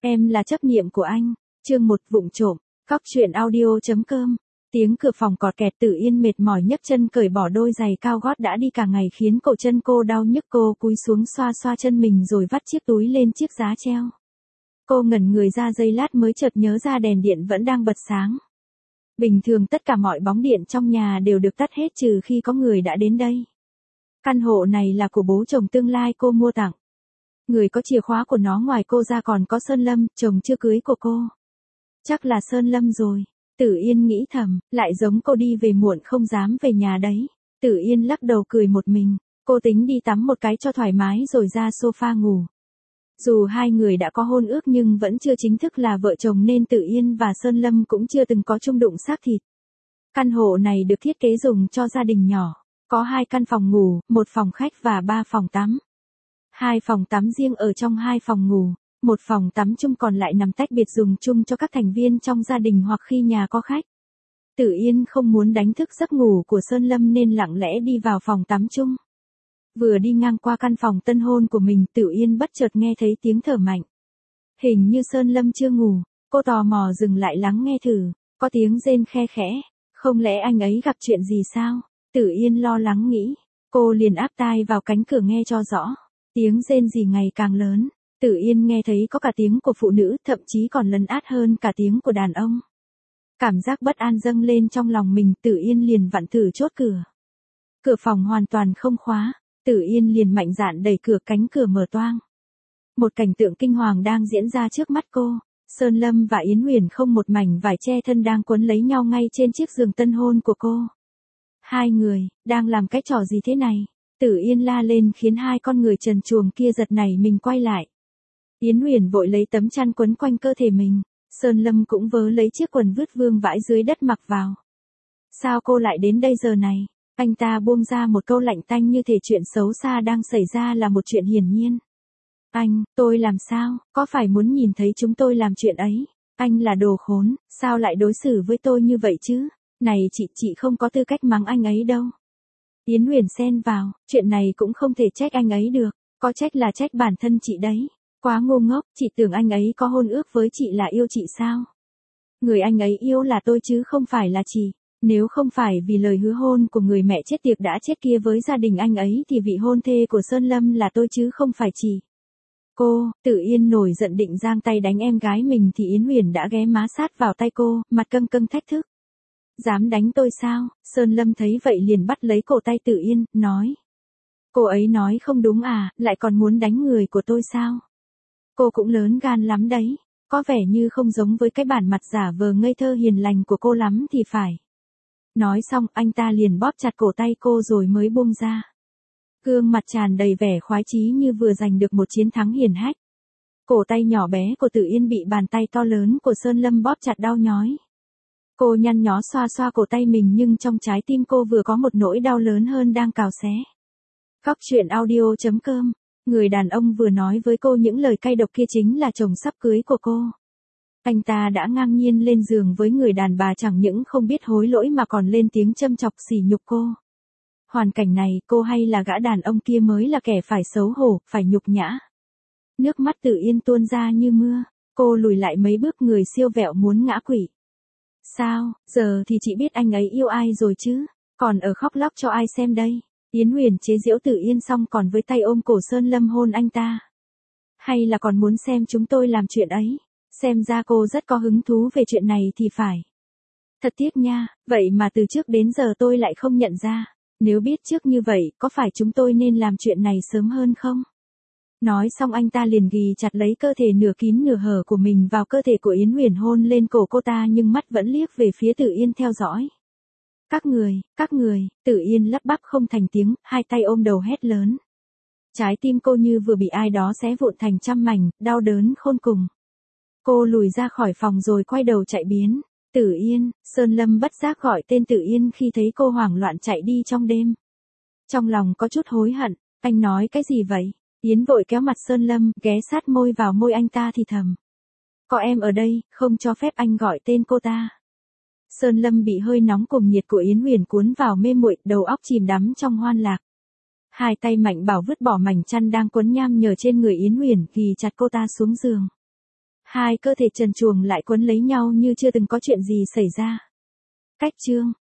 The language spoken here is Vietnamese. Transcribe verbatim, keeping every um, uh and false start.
Em là chấp niệm của anh. Chương một vụng trộm. Cóc truyện audio.com. Tiếng cửa phòng cọt kẹt. Tử Yên mệt mỏi nhấc chân cởi bỏ đôi giày cao gót đã đi cả ngày khiến cổ chân cô đau nhức. Cô cúi xuống xoa xoa chân mình rồi vắt chiếc túi lên chiếc giá treo. Cô ngẩn người ra giây lát mới chợt nhớ ra đèn điện vẫn đang bật sáng. Bình thường tất cả mọi bóng điện trong nhà đều được tắt hết trừ khi có người đã đến đây. Căn hộ này là của bố chồng tương lai cô mua tặng. Người có chìa khóa của nó ngoài cô ra còn có Sơn Lâm, chồng chưa cưới của cô. Chắc là Sơn Lâm rồi. Tử Yên nghĩ thầm, lại giống cô đi về muộn không dám về nhà đấy. Tử Yên lắc đầu cười một mình, cô tính đi tắm một cái cho thoải mái rồi ra sofa ngủ. Dù hai người đã có hôn ước nhưng vẫn chưa chính thức là vợ chồng nên Tử Yên và Sơn Lâm cũng chưa từng có chung đụng xác thịt. Căn hộ này được thiết kế dùng cho gia đình nhỏ, có hai căn phòng ngủ, một phòng khách và ba phòng tắm. Hai phòng tắm riêng ở trong hai phòng ngủ, một phòng tắm chung còn lại nằm tách biệt dùng chung cho các thành viên trong gia đình hoặc khi nhà có khách. Tử Yên không muốn đánh thức giấc ngủ của Sơn Lâm nên lặng lẽ đi vào phòng tắm chung. Vừa đi ngang qua căn phòng tân hôn của mình, Tử Yên bất chợt nghe thấy tiếng thở mạnh. Hình như Sơn Lâm chưa ngủ, cô tò mò dừng lại lắng nghe thử, có tiếng rên khe khẽ, không lẽ anh ấy gặp chuyện gì sao? Tử Yên lo lắng nghĩ, cô liền áp tai vào cánh cửa nghe cho rõ. Tiếng rên rỉ ngày càng lớn, Tử Yên nghe thấy có cả tiếng của phụ nữ, thậm chí còn lấn át hơn cả tiếng của đàn ông. Cảm giác bất an dâng lên trong lòng mình, Tử Yên liền vặn thử chốt cửa. Cửa phòng hoàn toàn không khóa, Tử Yên liền mạnh dạn đẩy cửa, cánh cửa mở toang. Một cảnh tượng kinh hoàng đang diễn ra trước mắt cô, Sơn Lâm và Yến Huyền không một mảnh vải che thân đang quấn lấy nhau ngay trên chiếc giường tân hôn của cô. Hai người, đang làm cái trò gì thế này? Tử Yên la lên khiến hai con người trần truồng kia giật nảy mình quay lại. Yến Huyền vội lấy tấm chăn quấn quanh cơ thể mình, Sơn Lâm cũng vớ lấy chiếc quần vứt vương vãi dưới đất mặc vào. Sao cô lại đến đây giờ này? Anh ta buông ra một câu lạnh tanh như thể chuyện xấu xa đang xảy ra là một chuyện hiển nhiên. Anh, tôi làm sao, có phải muốn nhìn thấy chúng tôi làm chuyện ấy? Anh là đồ khốn, sao lại đối xử với tôi như vậy chứ? Này chị, chị không có tư cách mắng anh ấy đâu. Yến Huyền xen vào, chuyện này cũng không thể trách anh ấy được, có trách là trách bản thân chị đấy. Quá ngu ngốc, chị tưởng anh ấy có hôn ước với chị là yêu chị sao? Người anh ấy yêu là tôi chứ không phải là chị. Nếu không phải vì lời hứa hôn của người mẹ chết tiệt đã chết kia với gia đình anh ấy thì vị hôn thê của Sơn Lâm là tôi chứ không phải chị. Cô, Tử Yên nổi giận định giang tay đánh em gái mình thì Yến Huyền đã ghé má sát vào tay cô, mặt căng căng thách thức. Dám đánh tôi sao? Sơn Lâm thấy vậy liền bắt lấy cổ tay Tử Yên, nói. Cô ấy nói không đúng à, lại còn muốn đánh người của tôi sao? Cô cũng lớn gan lắm đấy, có vẻ như không giống với cái bản mặt giả vờ ngây thơ hiền lành của cô lắm thì phải. Nói xong anh ta liền bóp chặt cổ tay cô rồi mới buông ra. Gương mặt tràn đầy vẻ khoái chí như vừa giành được một chiến thắng hiển hách. Cổ tay nhỏ bé của Tử Yên bị bàn tay to lớn của Sơn Lâm bóp chặt đau nhói. Cô nhăn nhó xoa xoa cổ tay mình nhưng trong trái tim cô vừa có một nỗi đau lớn hơn đang cào xé. Cóc truyện audio.com. Người đàn ông vừa nói với cô những lời cay độc kia chính là chồng sắp cưới của cô. Anh ta đã ngang nhiên lên giường với người đàn bà chẳng những không biết hối lỗi mà còn lên tiếng châm chọc sỉ nhục cô. Hoàn cảnh này cô hay là gã đàn ông kia mới là kẻ phải xấu hổ, phải nhục nhã. Nước mắt Tử Yên tuôn ra như mưa, cô lùi lại mấy bước người siêu vẹo muốn ngã quỵ. Sao, giờ thì chị biết anh ấy yêu ai rồi chứ, còn ở khóc lóc cho ai xem đây? Yến Huyền chế giễu Tử Yên xong còn với tay ôm cổ Sơn Lâm hôn anh ta. Hay là còn muốn xem chúng tôi làm chuyện ấy? Xem ra cô rất có hứng thú về chuyện này thì phải. Thật tiếc nha, vậy mà từ trước đến giờ tôi lại không nhận ra. Nếu biết trước như vậy, có phải chúng tôi nên làm chuyện này sớm hơn không? Nói xong anh ta liền ghì chặt lấy cơ thể nửa kín nửa hở của mình vào cơ thể của Yến Huyền hôn lên cổ cô ta nhưng mắt vẫn liếc về phía Tử Yên theo dõi. Các người, các người, Tử Yên lắp bắp không thành tiếng, hai tay ôm đầu hét lớn. Trái tim cô như vừa bị ai đó xé vụn thành trăm mảnh, đau đớn khôn cùng. Cô lùi ra khỏi phòng rồi quay đầu chạy biến. Tử Yên, Sơn Lâm bất giác gọi tên Tử Yên khi thấy cô hoảng loạn chạy đi trong đêm. Trong lòng có chút hối hận, anh nói cái gì vậy? Yến vội kéo mặt Sơn Lâm, ghé sát môi vào môi anh ta thì thầm. Có em ở đây, không cho phép anh gọi tên cô ta. Sơn Lâm bị hơi nóng cùng nhiệt của Yến Huyền cuốn vào mê muội, đầu óc chìm đắm trong hoan lạc. Hai tay mạnh bảo vứt bỏ mảnh chăn đang quấn nham nhở trên người Yến Huyền, ghì chặt cô ta xuống giường. Hai cơ thể trần truồng lại quấn lấy nhau như chưa từng có chuyện gì xảy ra. Cách chương